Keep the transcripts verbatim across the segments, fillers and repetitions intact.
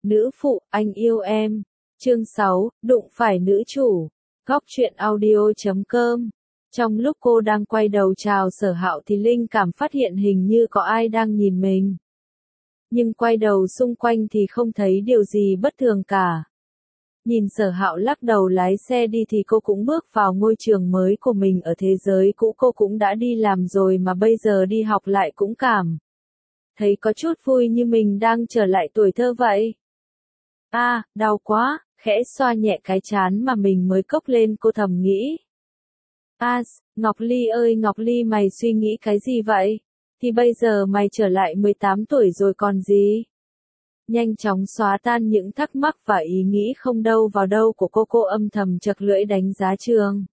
Nữ phụ, anh yêu em. Chương sáu, đụng phải nữ chủ. Góc truyện audio chấm com. Trong lúc cô đang quay đầu chào Sở Hạo thì linh cảm phát hiện hình như có ai đang nhìn mình. Nhưng quay đầu xung quanh thì không thấy điều gì bất thường cả. Nhìn Sở Hạo lắc đầu lái xe đi thì cô cũng bước vào ngôi trường mới của mình, ở thế giới cũ cô cũng đã đi làm rồi mà bây giờ đi học lại cũng cảm thấy có chút vui như mình đang trở lại tuổi thơ vậy. A, à, đau quá, khẽ xoa nhẹ cái trán mà mình mới cốc lên, cô thầm nghĩ. A, à, Ngọc Ly ơi Ngọc Ly, mày suy nghĩ cái gì vậy? Thì bây giờ mày trở lại mười tám tuổi rồi còn gì? Nhanh chóng xóa tan những thắc mắc và ý nghĩ không đâu vào đâu của cô, cô âm thầm chật lưỡi đánh giá trường.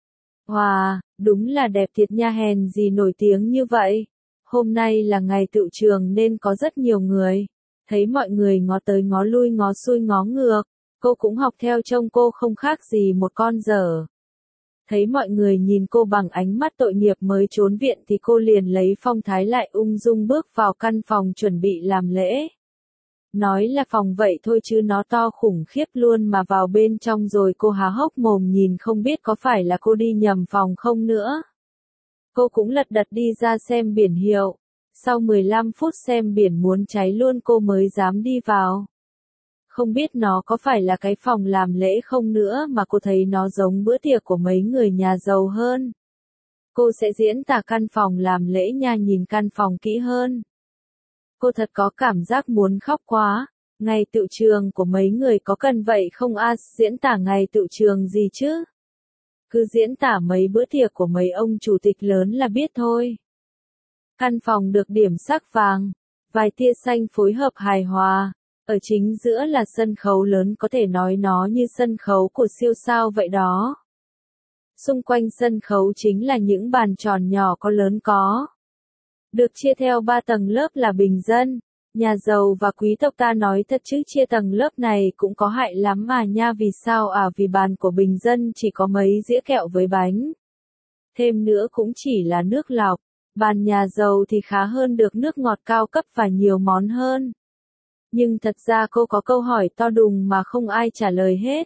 Wow, đúng là đẹp thiệt nha, hèn gì nổi tiếng như vậy. Hôm nay là ngày tựu trường nên có rất nhiều người. Thấy mọi người ngó tới ngó lui ngó xuôi ngó ngược, cô cũng học theo, trông cô không khác gì một con dở. Thấy mọi người nhìn cô bằng ánh mắt tội nghiệp mới trốn viện thì cô liền lấy phong thái lại, ung dung bước vào căn phòng chuẩn bị làm lễ. Nói là phòng vậy thôi chứ nó to khủng khiếp luôn, mà vào bên trong rồi cô há hốc mồm nhìn không biết có phải là cô đi nhầm phòng không nữa. Cô cũng lật đật đi ra xem biển hiệu. Sau mười lăm phút xem biển muốn cháy luôn cô mới dám đi vào. Không biết nó có phải là cái phòng làm lễ không nữa, mà cô thấy nó giống bữa tiệc của mấy người nhà giàu hơn. Cô sẽ diễn tả căn phòng làm lễ nha, nhìn căn phòng kỹ hơn. Cô thật có cảm giác muốn khóc quá. Ngày tựu trường của mấy người có cần vậy không a? À, diễn tả ngày tựu trường gì chứ? Cứ diễn tả mấy bữa tiệc của mấy ông chủ tịch lớn là biết thôi. Căn phòng được điểm sắc vàng, vài tia xanh phối hợp hài hòa. Ở chính giữa là sân khấu lớn, có thể nói nó như sân khấu của siêu sao vậy đó. Xung quanh sân khấu chính là những bàn tròn nhỏ có lớn có. Được chia theo ba tầng lớp là bình dân, nhà giàu và quý tộc. Ta nói thật chứ chia tầng lớp này cũng có hại lắm mà nha. Vì sao à? Vì bàn của bình dân chỉ có mấy dĩa kẹo với bánh. Thêm nữa cũng chỉ là nước lọc. Bàn nhà giàu thì khá hơn, được nước ngọt cao cấp và nhiều món hơn. Nhưng thật ra cô có câu hỏi to đùng mà không ai trả lời hết.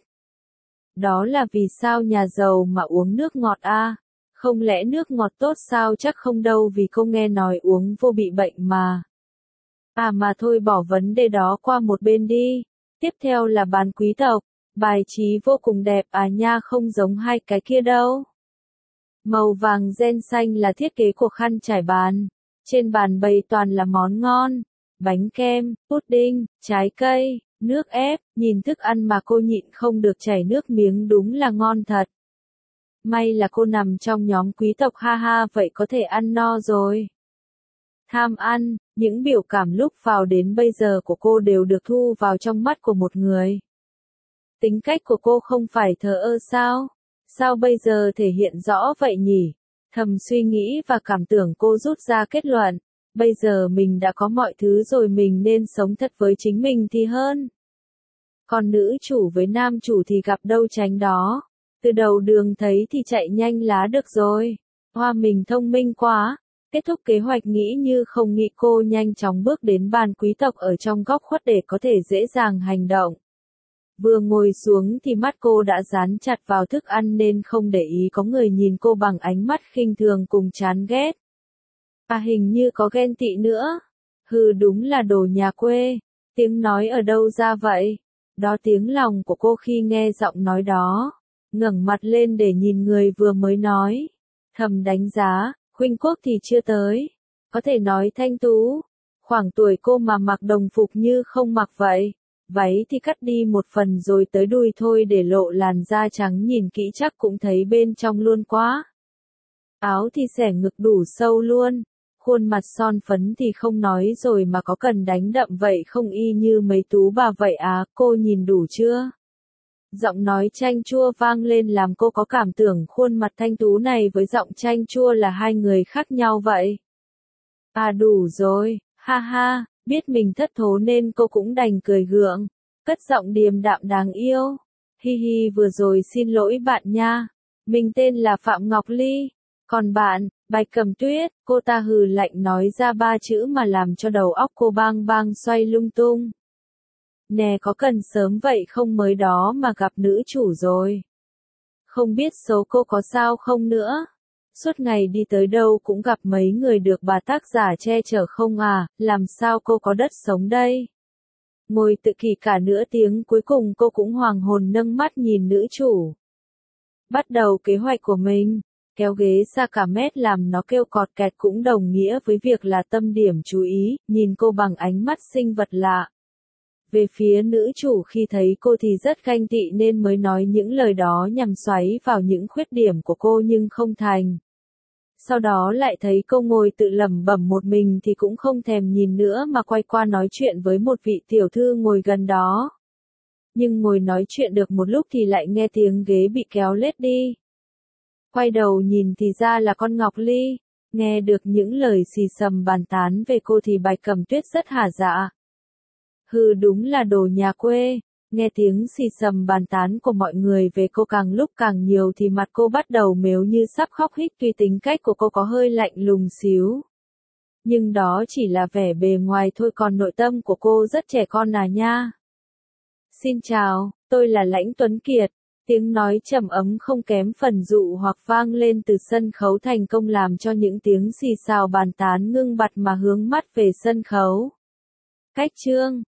Đó là vì sao nhà giàu mà uống nước ngọt a? À? Không lẽ nước ngọt tốt sao? Chắc không đâu, vì cô nghe nói uống vô bị bệnh mà. À mà thôi, bỏ vấn đề đó qua một bên đi. Tiếp theo là bàn quý tộc. Bài trí vô cùng đẹp à nha, không giống hai cái kia đâu. Màu vàng ren xanh là thiết kế của khăn trải bàn. Trên bàn bày toàn là món ngon. Bánh kem, pudding, trái cây, nước ép. Nhìn thức ăn mà cô nhịn không được chảy nước miếng, đúng là ngon thật. May là cô nằm trong nhóm quý tộc, ha ha, vậy có thể ăn no rồi. Tham ăn, những biểu cảm lúc vào đến bây giờ của cô đều được thu vào trong mắt của một người. Tính cách của cô không phải thờ ơ sao? Sao bây giờ thể hiện rõ vậy nhỉ? Thầm suy nghĩ và cảm tưởng, cô rút ra kết luận. Bây giờ mình đã có mọi thứ rồi, mình nên sống thật với chính mình thì hơn. Còn nữ chủ với nam chủ thì gặp đâu tránh đó. Từ đầu đường thấy thì chạy nhanh lá được rồi. Hoa, mình thông minh quá. Kết thúc kế hoạch nghĩ như không nghĩ, cô nhanh chóng bước đến bàn quý tộc ở trong góc khuất để có thể dễ dàng hành động. Vừa ngồi xuống thì mắt cô đã dán chặt vào thức ăn nên không để ý có người nhìn cô bằng ánh mắt khinh thường cùng chán ghét. À, hình như có ghen tị nữa. Hừ, đúng là đồ nhà quê. Tiếng nói ở đâu ra vậy? Đó tiếng lòng của cô khi nghe giọng nói đó. Ngẩng mặt lên để nhìn người vừa mới nói. Thầm đánh giá, khuynh quốc thì chưa tới. Có thể nói thanh tú. Khoảng tuổi cô mà mặc đồng phục như không mặc vậy. Váy thì cắt đi một phần rồi tới đùi thôi để lộ làn da trắng, nhìn kỹ chắc cũng thấy bên trong luôn quá. Áo thì xẻ ngực đủ sâu luôn. Khuôn mặt son phấn thì không nói rồi mà có cần đánh đậm vậy không, y như mấy tú bà vậy à? Cô nhìn đủ chưa? Giọng nói chanh chua vang lên làm cô có cảm tưởng khuôn mặt thanh tú này với giọng chanh chua là hai người khác nhau vậy. À đủ rồi, ha ha, biết mình thất thố nên cô cũng đành cười gượng, cất giọng điềm đạm đáng yêu. Hi hi, vừa rồi xin lỗi bạn nha. Mình tên là Phạm Ngọc Ly. Còn bạn, Bạch Cẩm Tuyết. Cô ta hừ lạnh nói ra ba chữ mà làm cho đầu óc cô bang bang xoay lung tung. Nè có cần sớm vậy không mới đó mà gặp nữ chủ rồi. Không biết số cô có sao không nữa. Suốt ngày đi tới đâu cũng gặp mấy người được bà tác giả che chở không à, làm sao cô có đất sống đây. Ngồi tự kỷ cả nửa tiếng cuối cùng cô cũng hoàng hồn nâng mắt nhìn nữ chủ. Bắt đầu kế hoạch của mình, kéo ghế ra cả mét làm nó kêu cọt kẹt cũng đồng nghĩa với việc là tâm điểm chú ý, nhìn cô bằng ánh mắt sinh vật lạ. Về phía nữ chủ khi thấy cô thì rất ganh tị nên mới nói những lời đó nhằm xoáy vào những khuyết điểm của cô nhưng không thành. Sau đó lại thấy cô ngồi tự lẩm bẩm một mình thì cũng không thèm nhìn nữa mà quay qua nói chuyện với một vị tiểu thư ngồi gần đó. Nhưng ngồi nói chuyện được một lúc thì lại nghe tiếng ghế bị kéo lết đi. Quay đầu nhìn thì ra là con Ngọc Ly, nghe được những lời xì xầm bàn tán về cô thì Bạch Cẩm Tuyết rất hả dạ. Hừ đúng là đồ nhà quê, nghe tiếng xì xầm bàn tán của mọi người về cô càng lúc càng nhiều thì mặt cô bắt đầu mếu như sắp khóc hích tuy tính cách của cô có hơi lạnh lùng xíu. Nhưng đó chỉ là vẻ bề ngoài thôi còn nội tâm của cô rất trẻ con à nha. Xin chào, tôi là Lãnh Tuấn Kiệt. Tiếng nói trầm ấm không kém phần dụ hoặc vang lên từ sân khấu thành công làm cho những tiếng xì xào bàn tán ngưng bặt mà hướng mắt về sân khấu. Cách chương